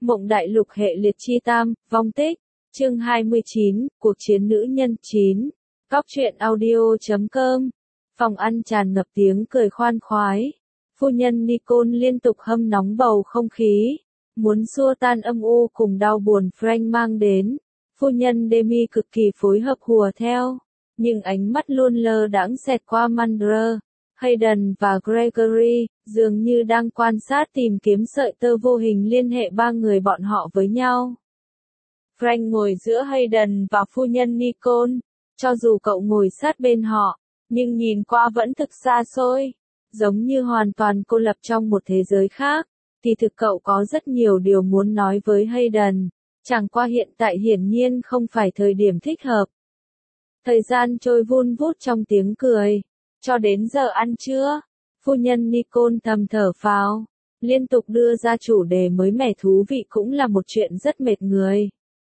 Mộng đại lục hệ liệt chi tam, vong tích. Chương 29, cuộc chiến nữ nhân 9. Cóc truyện audio.com. Phòng ăn tràn ngập tiếng cười khoan khoái. Phu nhân Nicole liên tục hâm nóng bầu không khí, muốn xua tan âm u cùng đau buồn Frank mang đến. Phu nhân Demi cực kỳ phối hợp hùa theo, nhưng ánh mắt luôn lơ đãng xẹt qua Mandra, Hayden và Gregory, dường như đang quan sát tìm kiếm sợi tơ vô hình liên hệ ba người bọn họ với nhau. Frank ngồi giữa Hayden và phu nhân Nicole, cho dù cậu ngồi sát bên họ, nhưng nhìn qua vẫn thực xa xôi, giống như hoàn toàn cô lập trong một thế giới khác. Thì thực cậu có rất nhiều điều muốn nói với Hayden, chẳng qua hiện tại hiển nhiên không phải thời điểm thích hợp. Thời gian trôi vun vút trong tiếng cười, cho đến giờ ăn trưa, phu nhân Nicole thầm thở phào, liên tục đưa ra chủ đề mới mẻ thú vị cũng là một chuyện rất mệt người.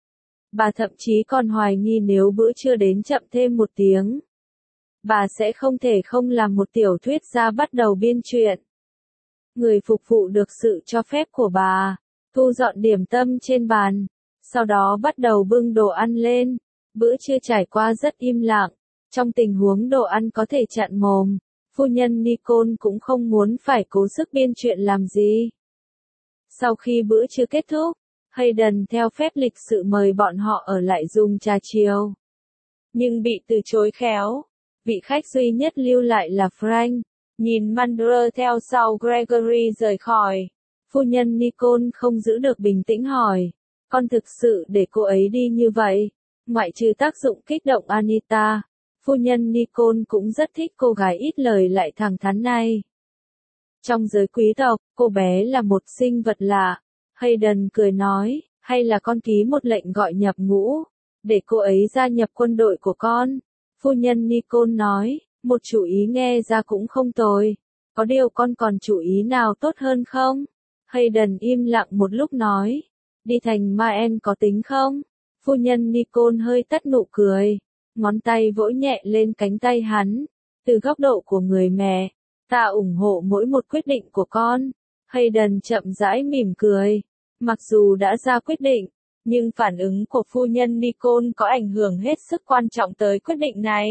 Bà thậm chí còn hoài nghi nếu bữa trưa đến chậm thêm một tiếng, bà sẽ không thể không làm một tiểu thuyết gia bắt đầu biên truyện. Người phục vụ được sự cho phép của bà, thu dọn điểm tâm trên bàn, sau đó bắt đầu bưng đồ ăn lên. Bữa trưa trải qua rất im lặng, trong tình huống đồ ăn có thể chặn mồm, phu nhân Nicole cũng không muốn phải cố sức biên chuyện làm gì. Sau khi bữa trưa kết thúc, Hayden theo phép lịch sự mời bọn họ ở lại dùng trà chiều, nhưng bị từ chối khéo. Vị khách duy nhất lưu lại là Frank, nhìn Mandra theo sau Gregory rời khỏi. Phu nhân Nicole không giữ được bình tĩnh hỏi, con thực sự để cô ấy đi như vậy? Ngoại trừ tác dụng kích động Anita, phu nhân Nicole cũng rất thích cô gái ít lời lại thẳng thắn này. Trong giới quý tộc, cô bé là một sinh vật lạ. Hayden cười nói, hay là con ký một lệnh gọi nhập ngũ, để cô ấy gia nhập quân đội của con. Phu nhân Nicole nói, một chủ ý nghe ra cũng không tồi. Có điều con còn chủ ý nào tốt hơn không? Hayden im lặng một lúc nói, đi thành Maen có tính không? Phu nhân Nicole hơi tắt nụ cười, ngón tay vỗ nhẹ lên cánh tay hắn. Từ góc độ của người mẹ, ta ủng hộ mỗi một quyết định của con. Hayden chậm rãi mỉm cười. Mặc dù đã ra quyết định, nhưng phản ứng của phu nhân Nicole có ảnh hưởng hết sức quan trọng tới quyết định này.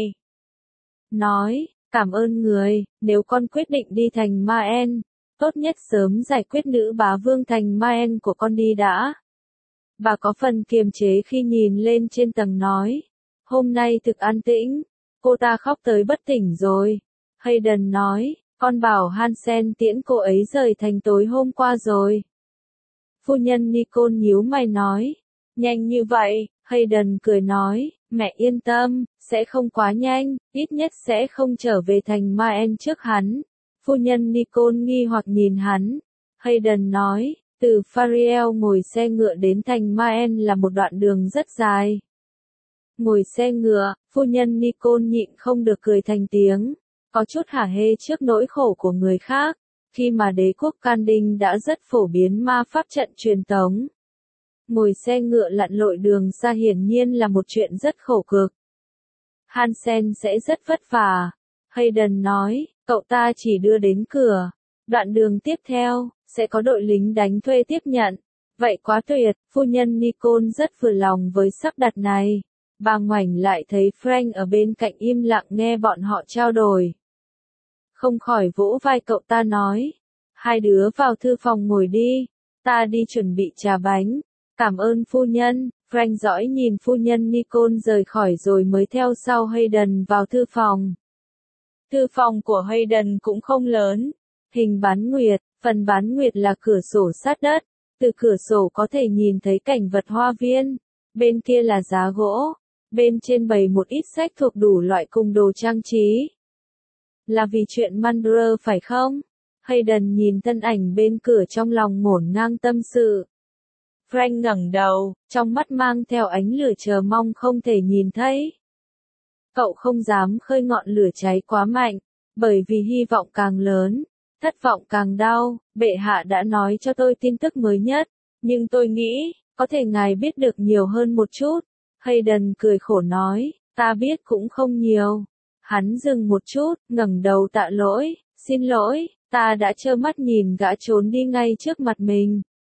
Nói, cảm ơn người, nếu con quyết định đi thành Maen, tốt nhất sớm giải quyết nữ bá vương thành Maen của con đi đã. Bà có phần kiềm chế khi nhìn lên trên tầng nói, hôm nay thực an tĩnh, cô ta khóc tới bất tỉnh rồi. Hayden nói, con bảo Hansen tiễn cô ấy rời thành tối hôm qua rồi. Phu nhân Nicole nhíu mày nói, nhanh như vậy? Hayden cười nói, mẹ yên tâm, sẽ không quá nhanh, ít nhất sẽ không trở về thành Maen trước hắn. Phu nhân Nicole nghi hoặc nhìn hắn. Hayden nói, từ Fariel ngồi xe ngựa đến thành Maen là một đoạn đường rất dài. Ngồi xe ngựa, phu nhân Nicole nhịn không được cười thành tiếng, có chút hả hê trước nỗi khổ của người khác, khi mà đế quốc Can Đinh đã rất phổ biến ma pháp trận truyền tống. Ngồi xe ngựa lặn lội đường xa hiển nhiên là một chuyện rất khổ cực. Hansen sẽ rất vất vả. Hayden nói, cậu ta chỉ đưa đến cửa. Đoạn đường tiếp theo, sẽ có đội lính đánh thuê tiếp nhận. Vậy quá tuyệt, phu nhân Nicole rất vừa lòng với sắp đặt này. Bà ngoảnh lại thấy Frank ở bên cạnh im lặng nghe bọn họ trao đổi. Không khỏi vỗ vai cậu ta nói, hai đứa vào thư phòng ngồi đi, ta đi chuẩn bị trà bánh. Cảm ơn phu nhân. Frank dõi nhìn phu nhân Nicole rời khỏi rồi mới theo sau Hayden vào thư phòng. Thư phòng của Hayden cũng không lớn. Hình bán nguyệt, phần bán nguyệt là cửa sổ sát đất. Từ cửa sổ có thể nhìn thấy cảnh vật hoa viên. Bên kia là giá gỗ. Bên trên bày một ít sách thuộc đủ loại cùng đồ trang trí. Là vì chuyện Mandra phải không? Hayden nhìn thân ảnh bên cửa trong lòng ngổn ngang tâm sự. Frank ngẩng đầu, trong mắt mang theo ánh lửa chờ mong không thể nhìn thấy. Cậu không dám khơi ngọn lửa cháy quá mạnh, bởi vì hy vọng càng lớn, thất vọng càng đau. Bệ hạ đã nói cho tôi tin tức mới nhất, nhưng tôi nghĩ, có thể ngài biết được nhiều hơn một chút. Hayden cười khổ nói, ta biết cũng không nhiều. Hắn dừng một chút, ngẩng đầu tạ lỗi, xin lỗi, ta đã trơ mắt nhìn gã trốn đi ngay trước mặt mình.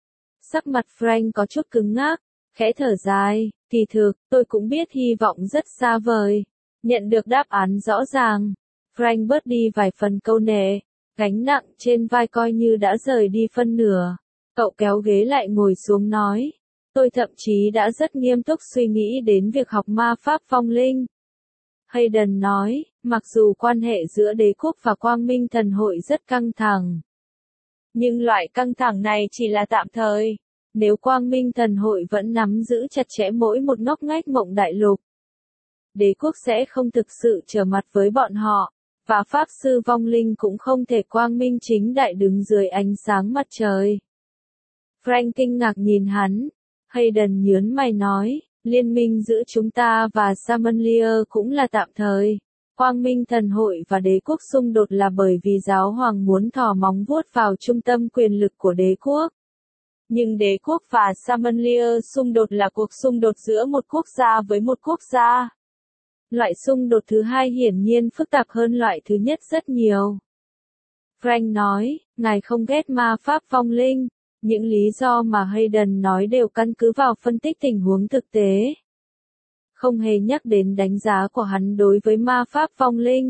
Sắc mặt Frank có chút cứng ngắc, khẽ thở dài, kỳ thực, tôi cũng biết hy vọng rất xa vời. Nhận được đáp án rõ ràng, Frank bớt đi vài phần câu nệ, gánh nặng trên vai coi như đã rời đi phân nửa. Cậu kéo ghế lại ngồi xuống nói, tôi thậm chí đã rất nghiêm túc suy nghĩ đến việc học ma pháp vong linh. Hayden nói, mặc dù quan hệ giữa đế quốc và Quang Minh Thần Hội rất căng thẳng, nhưng loại căng thẳng này chỉ là tạm thời. Nếu Quang Minh Thần Hội vẫn nắm giữ chặt chẽ mỗi một ngóc ngách Mộng Đại Lục, đế quốc sẽ không thực sự trở mặt với bọn họ, và Pháp Sư Vong Linh cũng không thể quang minh chính đại đứng dưới ánh sáng mặt trời. Frank kinh ngạc nhìn hắn. Hayden nhướng mày nói, liên minh giữa chúng ta và Samanlier cũng là tạm thời. Quang Minh Thần Hội và đế quốc xung đột là bởi vì giáo hoàng muốn thò móng vuốt vào trung tâm quyền lực của đế quốc. Nhưng đế quốc và Samanlier xung đột là cuộc xung đột giữa một quốc gia với một quốc gia. Loại xung đột thứ hai hiển nhiên phức tạp hơn loại thứ nhất rất nhiều. Frank nói, ngài không ghét ma pháp vong linh. Những lý do mà Hayden nói đều căn cứ vào phân tích tình huống thực tế. Không hề nhắc đến đánh giá của hắn đối với ma pháp vong linh.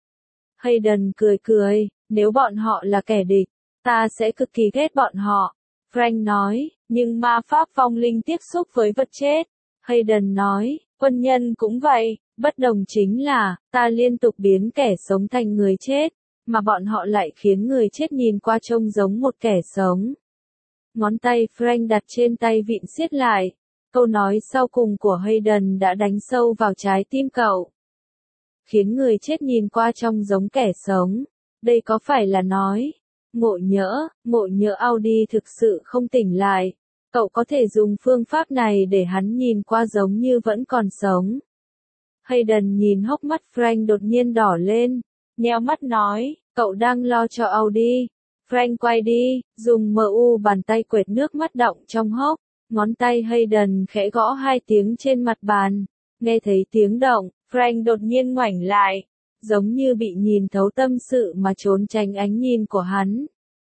Hayden cười cười, nếu bọn họ là kẻ địch, ta sẽ cực kỳ ghét bọn họ. Frank nói, nhưng ma pháp vong linh tiếp xúc với vật chết. Hayden nói, quân nhân cũng vậy, bất đồng chính là, ta liên tục biến kẻ sống thành người chết, mà bọn họ lại khiến người chết nhìn qua trông giống một kẻ sống. Ngón tay Frank đặt trên tay vịn siết lại. Câu nói sau cùng của Hayden đã đánh sâu vào trái tim cậu. Khiến người chết nhìn qua trông giống kẻ sống. Đây có phải là nói, ngộ nhỡ Audi thực sự không tỉnh lại. Cậu có thể dùng phương pháp này để hắn nhìn qua giống như vẫn còn sống. Hayden nhìn hốc mắt Frank đột nhiên đỏ lên. Nheo mắt nói, cậu đang lo cho Audi. Frank quay đi, dùng bàn tay quệt nước mắt đọng trong hốc. Ngón tay Hayden khẽ gõ 2 tiếng trên mặt bàn. Nghe thấy tiếng động, Frank đột nhiên ngoảnh lại, giống như bị nhìn thấu tâm sự mà trốn tránh ánh nhìn của hắn.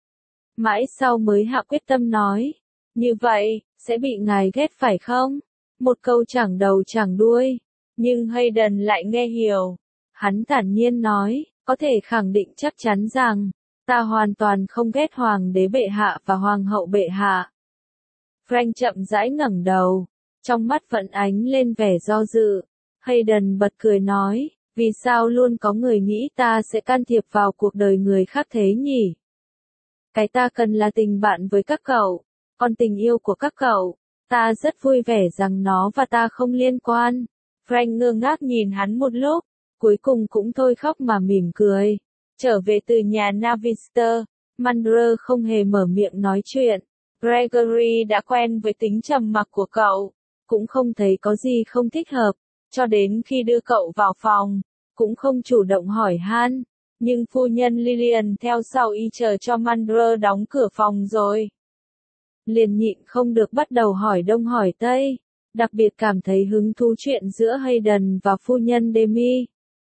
Mãi sau mới hạ quyết tâm nói, như vậy, sẽ bị ngài ghét phải không? Một câu chẳng đầu chẳng đuôi. Nhưng Hayden lại nghe hiểu. Hắn thản nhiên nói, có thể khẳng định chắc chắn rằng, ta hoàn toàn không ghét hoàng đế bệ hạ và hoàng hậu bệ hạ. Frank chậm rãi ngẩng đầu, trong mắt vẫn ánh lên vẻ do dự. Hayden bật cười nói, vì sao luôn có người nghĩ ta sẽ can thiệp vào cuộc đời người khác thế nhỉ? Cái ta cần là tình bạn với các cậu, còn tình yêu của các cậu, ta rất vui vẻ rằng nó và ta không liên quan. Frank ngơ ngác nhìn hắn một lúc, cuối cùng cũng thôi khóc mà mỉm cười. Trở về từ nhà Navister, Mandler không hề mở miệng nói chuyện. Gregory đã quen với tính trầm mặc của cậu, cũng không thấy có gì không thích hợp, cho đến khi đưa cậu vào phòng, cũng không chủ động hỏi han. Nhưng phu nhân Lillian theo sau y chờ cho Mandler đóng cửa phòng rồi. Liền nhịn không được bắt đầu hỏi đông hỏi tây, đặc biệt cảm thấy hứng thú chuyện giữa Hayden và phu nhân Demi.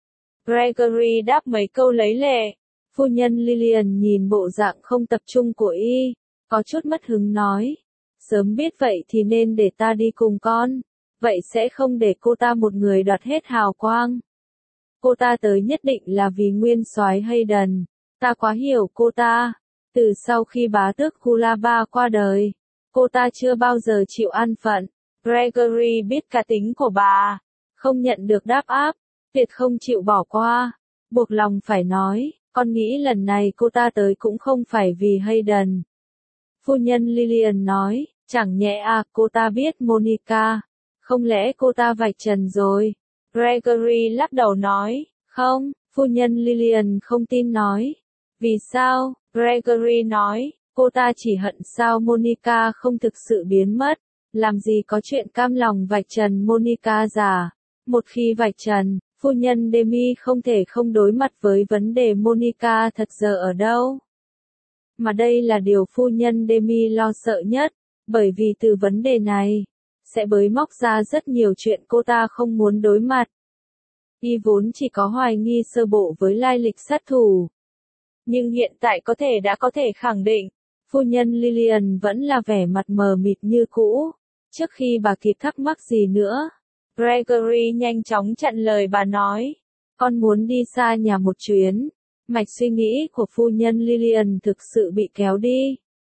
Gregory đáp mấy câu lấy lệ. Phu nhân Lillian nhìn bộ dạng không tập trung của y, có chút mất hứng nói. Sớm biết vậy thì nên để ta đi cùng con. Vậy sẽ không để cô ta một người đoạt hết hào quang. Cô ta tới nhất định là vì nguyên soái Hayden. Ta quá hiểu cô ta. Từ sau khi bá tước Kulaba qua đời, cô ta chưa bao giờ chịu an phận. Gregory biết cá tính của bà. Không nhận được đáp áp, tuyệt không chịu bỏ qua. Buộc lòng phải nói, con nghĩ lần này cô ta tới cũng không phải vì Hayden. Phu nhân Lillian nói, chẳng nhẽ cô ta biết Monica. Không lẽ cô ta vạch trần rồi? Gregory lắc đầu nói, không, phu nhân Lillian không tin nói. Vì sao? Gregory nói, cô ta chỉ hận sao Monica không thực sự biến mất. Làm gì có chuyện cam lòng vạch trần Monica giả. Một khi vạch trần, phu nhân Demi không thể không đối mặt với vấn đề Monica thật giờ ở đâu. Mà đây là điều phu nhân Demi lo sợ nhất, bởi vì từ vấn đề này, sẽ bới móc ra rất nhiều chuyện cô ta không muốn đối mặt. Y vốn chỉ có hoài nghi sơ bộ với lai lịch sát thủ. Nhưng hiện tại đã có thể khẳng định, Phu nhân Lillian vẫn là vẻ mặt mờ mịt như cũ. Trước khi bà kịp thắc mắc gì nữa, Gregory nhanh chóng chặn lời bà nói. Con muốn đi xa nhà một chuyến. Mạch suy nghĩ của phu nhân Lillian thực sự bị kéo đi.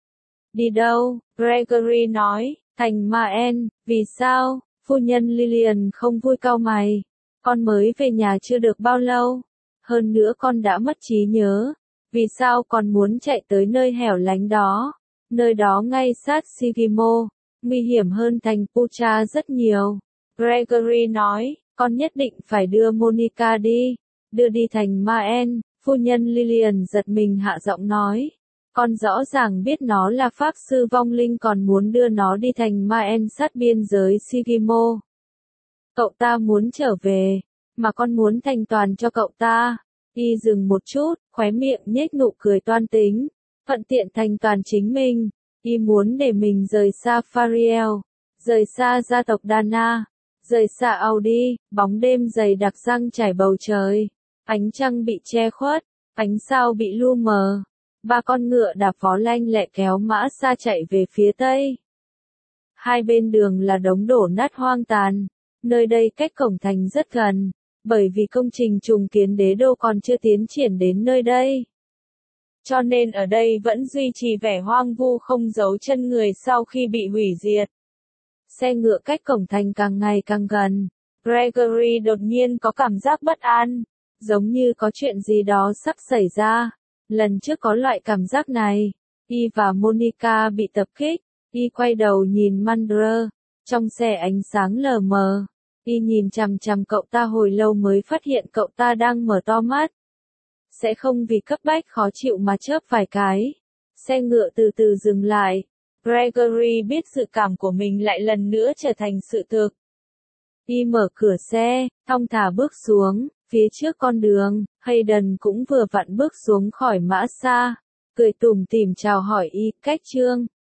Đi đâu? Gregory nói, thành Maen. Vì sao? Phu nhân Lillian không vui cau mày. Con mới về nhà chưa được bao lâu. Hơn nữa con đã mất trí nhớ. Vì sao con muốn chạy tới nơi hẻo lánh đó? Nơi đó ngay sát Sigimo. Nguy hiểm hơn thành Pucha rất nhiều. Gregory nói, con nhất định phải đưa Monica đi. Đưa đi thành Maen. Phu nhân Lillian giật mình hạ giọng nói. Con rõ ràng biết nó là pháp sư vong linh còn muốn đưa nó đi thành Maen sát biên giới Sigimo. Cậu ta muốn trở về, mà con muốn thành toàn cho cậu ta. Y dừng một chút, khóe miệng nhếch nụ cười toan tính. Thuận tiện thành toàn chính mình. Y muốn để mình rời xa Fariel, rời xa gia tộc Dana, rời xa Audi. Bóng đêm dày đặc giăng trải bầu trời. Ánh trăng bị che khuất, ánh sao bị lu mờ. Ba con ngựa đạp vó lanh lẹ kéo mã xa chạy về phía tây. Hai bên đường là đống đổ nát hoang tàn. Nơi đây cách cổng thành rất gần, bởi vì công trình trùng kiến đế đô còn chưa tiến triển đến nơi đây. Cho nên ở đây vẫn duy trì vẻ hoang vu không dấu chân người sau khi bị hủy diệt. Xe ngựa cách cổng thành càng ngày càng gần. Gregory đột nhiên có cảm giác bất an, giống như có chuyện gì đó sắp xảy ra. Lần trước có loại cảm giác này, Y và Monica bị tập kích. Y quay đầu nhìn Mandra, trong xe ánh sáng lờ mờ. Y nhìn chằm chằm cậu ta hồi lâu mới phát hiện cậu ta đang mở to mắt. Sẽ không vì cấp bách khó chịu mà chớp vài cái. Xe ngựa từ từ dừng lại. Gregory biết dự cảm của mình lại lần nữa trở thành sự thực. Y mở cửa xe, thong thả bước xuống. Phía trước con đường, Hayden cũng vừa vặn bước xuống khỏi mã xa. Cười tủm tỉm chào hỏi Y, cách Trương.